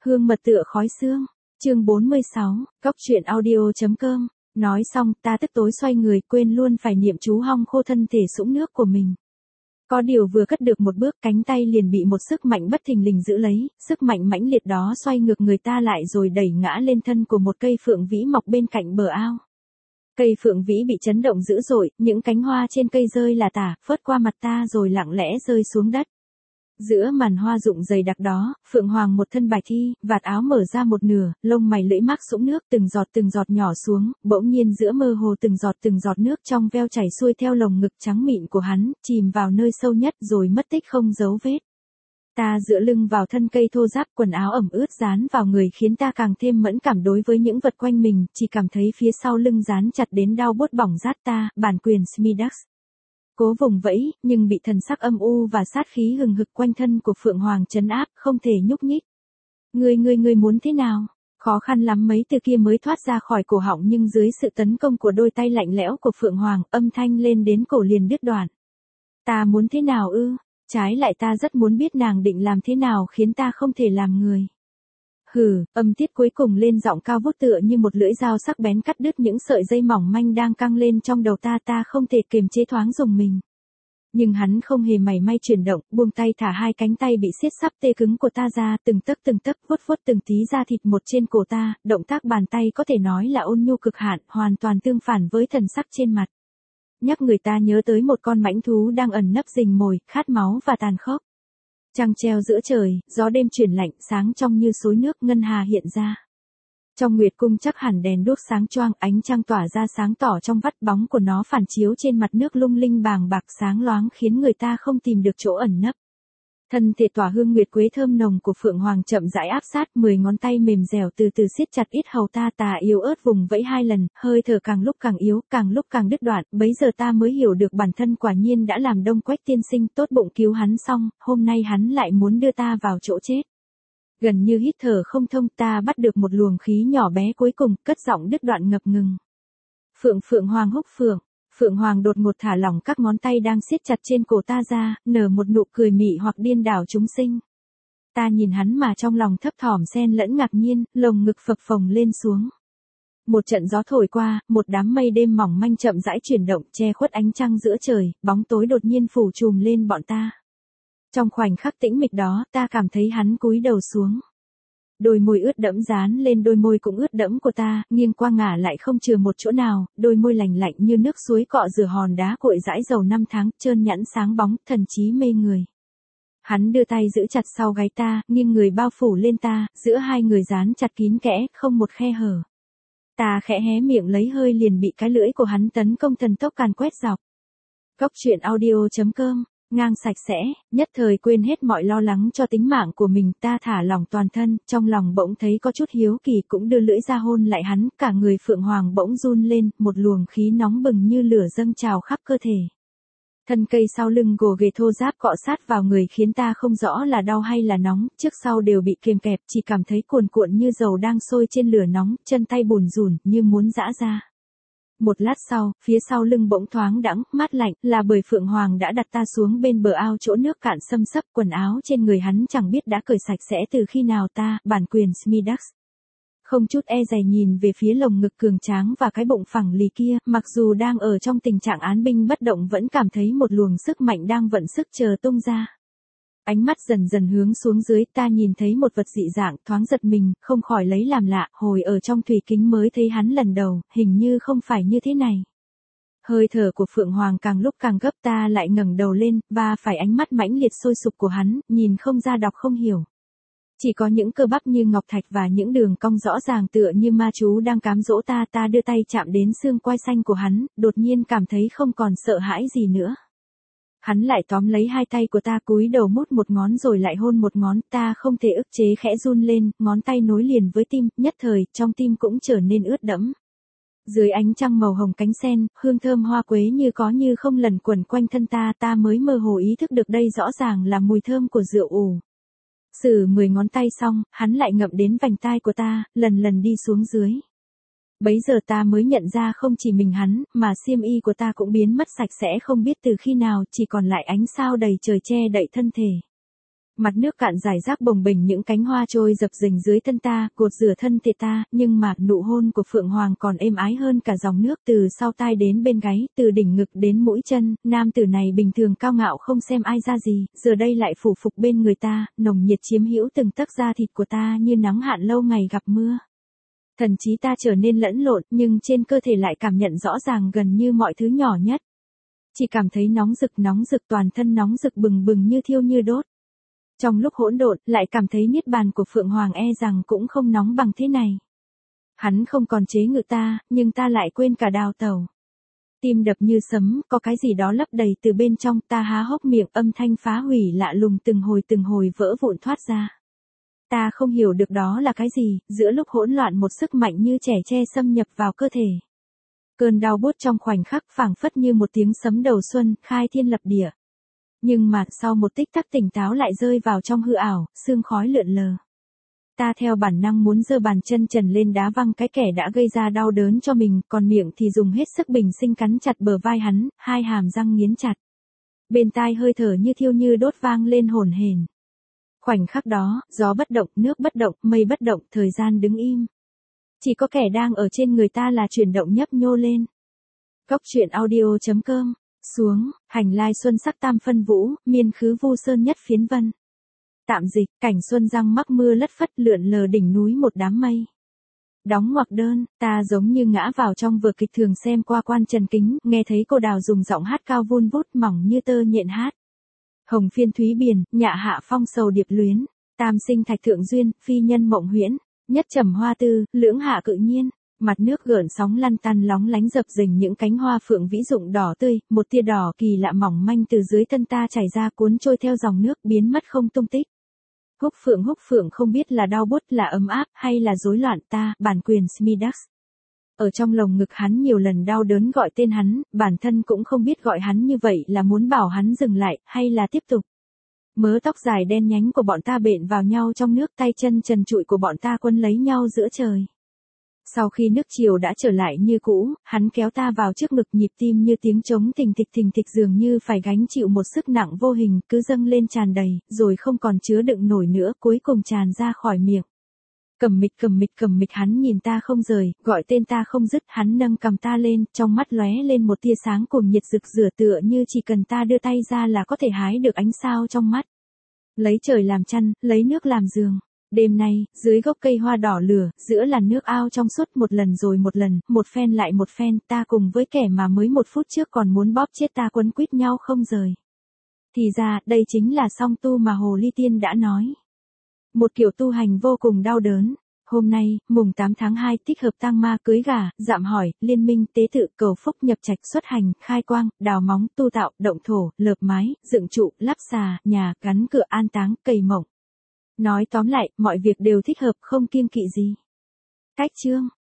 Hương mật tựa khói sương. Chương 46, Cóc truyện audio.com. Nói xong, ta tức tối xoay người, quên luôn phải niệm chú hong khô thân thể sũng nước của mình. Có điều vừa cất được một bước, cánh tay liền bị một sức mạnh bất thình lình giữ lấy, sức mạnh mãnh liệt đó xoay ngược người ta lại rồi đẩy ngã lên thân của một cây phượng vĩ mọc bên cạnh bờ ao. Cây phượng vĩ bị chấn động dữ dội, những cánh hoa trên cây rơi là tả, phớt qua mặt ta rồi lặng lẽ rơi xuống đất. Giữa màn hoa rụng dày đặc đó, Phượng Hoàng một thân bạch thi, vạt áo mở ra một nửa, lông mày lưỡi mắc sũng nước từng giọt nhỏ xuống, bỗng nhiên giữa mơ hồ từng giọt nước trong veo chảy xuôi theo lồng ngực trắng mịn của hắn, chìm vào nơi sâu nhất rồi mất tích không dấu vết. Ta dựa lưng vào thân cây thô ráp, quần áo ẩm ướt dán vào người khiến ta càng thêm mẫn cảm đối với những vật quanh mình, chỉ cảm thấy phía sau lưng dán chặt đến đau buốt bỏng rát ta, bản quyền Smidax. Cố vùng vẫy, nhưng bị thần sắc âm u và sát khí hừng hực quanh thân của Phượng Hoàng trấn áp, không thể nhúc nhích. Ngươi muốn thế nào? Khó khăn lắm mấy từ kia mới thoát ra khỏi cổ họng, nhưng dưới sự tấn công của đôi tay lạnh lẽo của Phượng Hoàng, âm thanh lên đến cổ liền đứt đoạn. Ta muốn thế nào ư? Trái lại ta rất muốn biết nàng định làm thế nào khiến ta không thể làm người. Hừ, âm tiết cuối cùng lên giọng cao vút tựa như một lưỡi dao sắc bén cắt đứt những sợi dây mỏng manh đang căng lên trong đầu ta không thể kiềm chế thoáng rùng mình. Nhưng hắn không hề mảy may chuyển động, buông tay thả hai cánh tay bị siết sắp tê cứng của ta ra, từng tấc vuốt từng tí da thịt một trên cổ ta, động tác bàn tay có thể nói là ôn nhu cực hạn, hoàn toàn tương phản với thần sắc trên mặt. Nhắc người ta nhớ tới một con mãnh thú đang ẩn nấp rình mồi, khát máu và tàn khốc. Trăng treo giữa trời, gió đêm chuyển lạnh, sáng trong như suối nước, ngân hà hiện ra. Trong nguyệt cung chắc hẳn đèn đuốc sáng choang, ánh trăng tỏa ra sáng tỏ trong vắt, bóng của nó phản chiếu trên mặt nước lung linh bàng bạc sáng loáng khiến người ta không tìm được chỗ ẩn nấp. Thân thể tỏa hương nguyệt quế thơm nồng của Phượng Hoàng chậm rãi áp sát, 10 ngón tay mềm dẻo từ từ siết chặt yết hầu ta yếu ớt vùng vẫy 2 lần, hơi thở càng lúc càng yếu, càng lúc càng đứt đoạn, bấy giờ ta mới hiểu được bản thân quả nhiên đã làm Đông Quách tiên sinh tốt bụng cứu hắn xong, hôm nay hắn lại muốn đưa ta vào chỗ chết. Gần như hít thở không thông, ta bắt được một luồng khí nhỏ bé cuối cùng, cất giọng đứt đoạn ngập ngừng. Phượng Hoàng húc phượng. Phượng Hoàng đột ngột thả lỏng các ngón tay đang siết chặt trên cổ ta ra, nở một nụ cười mị hoặc điên đảo chúng sinh. Ta nhìn hắn mà trong lòng thấp thỏm xen lẫn ngạc nhiên, lồng ngực phập phồng lên xuống. Một trận gió thổi qua, một đám mây đêm mỏng manh chậm rãi chuyển động, che khuất ánh trăng giữa trời, bóng tối đột nhiên phủ trùm lên bọn ta. Trong khoảnh khắc tĩnh mịch đó, ta cảm thấy hắn cúi đầu xuống. Đôi môi ướt đẫm dán lên đôi môi cũng ướt đẫm của ta, nghiêng qua ngả lại không chừa một chỗ nào, đôi môi lành lạnh như nước suối cọ rửa hòn đá cội dãi dầu 5 tháng, trơn nhẵn sáng bóng, thần trí mê người. Hắn đưa tay giữ chặt sau gáy ta, nghiêng người bao phủ lên ta, giữa hai người dán chặt kín kẽ, không một khe hở. Ta khẽ hé miệng lấy hơi liền bị cái lưỡi của hắn tấn công thần tốc càn quét dọc. Cóc truyện audio.com. Ngang sạch sẽ, nhất thời quên hết mọi lo lắng cho tính mạng của mình, ta thả lỏng toàn thân, trong lòng bỗng thấy có chút hiếu kỳ cũng đưa lưỡi ra hôn lại hắn, cả người Phượng Hoàng bỗng run lên, một luồng khí nóng bừng như lửa dâng trào khắp cơ thể. Thân cây sau lưng gồ ghề thô ráp cọ sát vào người khiến ta không rõ là đau hay là nóng, trước sau đều bị kềm kẹp, chỉ cảm thấy cuồn cuộn như dầu đang sôi trên lửa nóng, chân tay bùn rùn như muốn giã ra. Một lát sau, phía sau lưng bỗng thoáng đãng, mát lạnh, là bởi Phượng Hoàng đã đặt ta xuống bên bờ ao chỗ nước cạn xâm xấp, quần áo trên người hắn chẳng biết đã cởi sạch sẽ từ khi nào ta, bản quyền Smidax. Không chút e dè nhìn về phía lồng ngực cường tráng và cái bụng phẳng lì kia, mặc dù đang ở trong tình trạng án binh bất động vẫn cảm thấy một luồng sức mạnh đang vận sức chờ tung ra. Ánh mắt dần dần hướng xuống dưới, ta nhìn thấy một vật dị dạng, thoáng giật mình, không khỏi lấy làm lạ, hồi ở trong thủy kính mới thấy hắn lần đầu, hình như không phải như thế này. Hơi thở của Phượng Hoàng càng lúc càng gấp, ta lại ngẩng đầu lên, và phải ánh mắt mãnh liệt sôi sục của hắn, nhìn không ra đọc không hiểu. Chỉ có những cơ bắp như ngọc thạch và những đường cong rõ ràng tựa như ma chú đang cám dỗ ta đưa tay chạm đến xương quai xanh của hắn, đột nhiên cảm thấy không còn sợ hãi gì nữa. Hắn lại tóm lấy hai tay của ta cúi đầu mút một ngón rồi lại hôn một ngón, ta không thể ức chế khẽ run lên, ngón tay nối liền với tim, nhất thời, trong tim cũng trở nên ướt đẫm. Dưới ánh trăng màu hồng cánh sen, hương thơm hoa quế như có như không lẩn quẩn quanh thân ta mới mơ hồ ý thức được đây rõ ràng là mùi thơm của rượu ủ. Sử 10 ngón tay xong, hắn lại ngậm đến vành tai của ta, lần đi xuống dưới. Bấy giờ ta mới nhận ra không chỉ mình hắn, mà xiêm y của ta cũng biến mất sạch sẽ không biết từ khi nào, chỉ còn lại ánh sao đầy trời che đậy thân thể. Mặt nước cạn rải rác bồng bềnh, những cánh hoa trôi dập dềnh dưới thân ta, cột rửa thân thể ta, nhưng mà nụ hôn của Phượng Hoàng còn êm ái hơn cả dòng nước từ sau tai đến bên gáy, từ đỉnh ngực đến mũi chân. Nam tử này bình thường cao ngạo không xem ai ra gì, giờ đây lại phủ phục bên người ta, nồng nhiệt chiếm hữu từng tấc da thịt của ta như nắng hạn lâu ngày gặp mưa. Thần trí ta trở nên lẫn lộn, nhưng trên cơ thể lại cảm nhận rõ ràng gần như mọi thứ nhỏ nhất. Chỉ cảm thấy nóng rực, toàn thân nóng rực bừng bừng như thiêu như đốt. Trong lúc hỗn độn, lại cảm thấy niết bàn của Phượng Hoàng e rằng cũng không nóng bằng thế này. Hắn không còn chế ngự ta, nhưng ta lại quên cả đào tẩu. Tim đập như sấm, có cái gì đó lấp đầy từ bên trong, ta há hốc miệng, âm thanh phá hủy lạ lùng từng hồi vỡ vụn thoát ra. Ta không hiểu được đó là cái gì, giữa lúc hỗn loạn một sức mạnh như trẻ tre xâm nhập vào cơ thể. Cơn đau buốt trong khoảnh khắc phảng phất như một tiếng sấm đầu xuân, khai thiên lập địa. Nhưng mà sau một tích tắc tỉnh táo lại rơi vào trong hư ảo, sương khói lượn lờ. Ta theo bản năng muốn giơ bàn chân trần lên đá văng cái kẻ đã gây ra đau đớn cho mình, còn miệng thì dùng hết sức bình sinh cắn chặt bờ vai hắn, hai hàm răng nghiến chặt. Bên tai hơi thở như thiêu như đốt vang lên hổn hển. Khoảnh khắc đó, gió bất động, nước bất động, mây bất động, thời gian đứng im. Chỉ có kẻ đang ở trên người ta là chuyển động nhấp nhô lên. Góc truyện audio.com. Xuống, hành lai xuân sắc tam phân vũ, miên khứ vu sơn nhất phiến vân. Tạm dịch, cảnh xuân răng mắc mưa lất phất lượn lờ đỉnh núi một đám mây. Đóng ngoặc đơn, ta giống như ngã vào trong vở kịch thường xem qua quan trần kính, nghe thấy cô đào dùng giọng hát cao vun vút mỏng như tơ nhện hát. Hồng phiên thúy biển, nhạ hạ phong sầu điệp luyến, tam sinh thạch thượng duyên, phi nhân mộng huyễn, nhất trầm hoa tư, lưỡng hạ cự nhiên. Mặt nước gợn sóng lăn tăn lóng lánh dập dềnh những cánh hoa phượng vĩ dụng đỏ tươi, một tia đỏ kỳ lạ mỏng manh từ dưới thân ta chảy ra cuốn trôi theo dòng nước biến mất không tung tích. Húc phượng không biết là đau buốt là ấm áp hay là rối loạn ta, bản quyền Smidax. Ở trong lồng ngực hắn nhiều lần đau đớn gọi tên hắn, bản thân cũng không biết gọi hắn như vậy là muốn bảo hắn dừng lại hay là tiếp tục. Mớ tóc dài đen nhánh của bọn ta bện vào nhau trong nước, tay chân trần trụi của bọn ta quấn lấy nhau giữa trời. Sau khi nước chiều đã trở lại như cũ, hắn kéo ta vào trước ngực, nhịp tim như tiếng trống thình thịch dường như phải gánh chịu một sức nặng vô hình cứ dâng lên tràn đầy, rồi không còn chứa đựng nổi nữa, cuối cùng tràn ra khỏi miệng. Cầm mịch hắn nhìn ta không rời, gọi tên ta không dứt, hắn nâng cầm ta lên, trong mắt lóe lên một tia sáng cùng nhiệt rực rửa tựa như chỉ cần ta đưa tay ra là có thể hái được ánh sao trong mắt. Lấy trời làm chăn, lấy nước làm giường. Đêm nay, dưới gốc cây hoa đỏ lửa, giữa làn nước ao trong suốt một lần rồi một lần, một phen lại một phen, ta cùng với kẻ mà mới một phút trước còn muốn bóp chết ta quấn quýt nhau không rời. Thì ra, đây chính là song tu mà Hồ Ly Tiên đã nói. Một kiểu tu hành vô cùng đau đớn. Hôm nay, mùng 8 tháng 2, thích hợp tang ma, cưới gà, dạm hỏi, liên minh, tế tự, cầu phúc, nhập trạch, xuất hành, khai quang, đào móng, tu tạo, động thổ, lợp mái, dựng trụ, lắp xà, nhà, gắn cửa, an táng, cày mộng. Nói tóm lại, mọi việc đều thích hợp, không kiêng kỵ gì. Cách chương